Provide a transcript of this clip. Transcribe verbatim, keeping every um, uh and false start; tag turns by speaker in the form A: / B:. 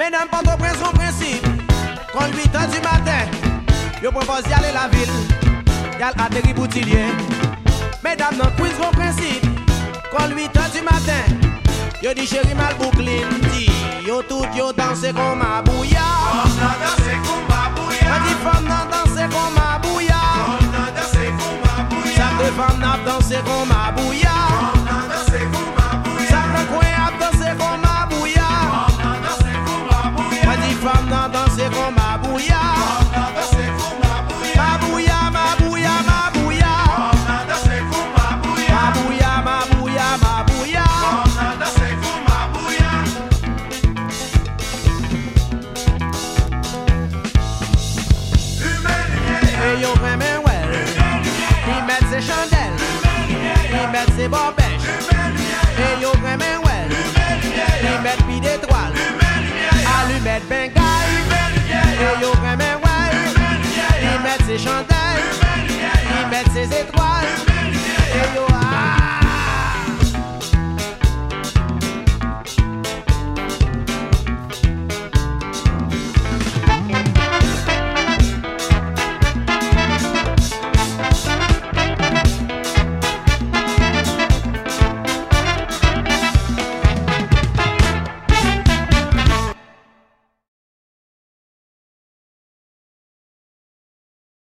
A: Mesdames, Port-au-Prince, son principe. Quand huit heures du matin, yo propose d'y aller la ville. Y'al atterri Boutillier. Mesdames, dans Queens, son principe. Quand huit heures du matin, yo dit chéri mal boucline. Dit, yo tout yo danse comme ma bouilla.
B: Femme nan danse comme ma bouilla.
A: On dit femme nan danse comme ma bouilla.
B: Femme nan danse comme ma bouilla.
A: Ça fait femme nan danse comme ma bouilla.
B: Femme nan danse comme ma bouilla.
A: Ça fait coin a danse comme ma bouilla.
B: Femme nan danse comme ma bouilla.
A: On dit femme nan danse comme ma bouilla.
B: Femme nan danse comme ma bouilla.
A: Ma bouilla, ma bouilla, ma bouilla.
B: Femme nan danse comme ma bouilla.
A: Ma bouilla, ma bouilla, ma bouilla.
B: Femme nan danse comme ma bouilla. Lumière, lumière.
A: Et yo vraiment well. Il met ses chandelles. Il met ses bobèches. Et yo vraiment well. Il met pis d'étoiles. Allumette bengaille. Et yo vraiment well. Il met ses chandelles. Il met ses étoiles. Et yo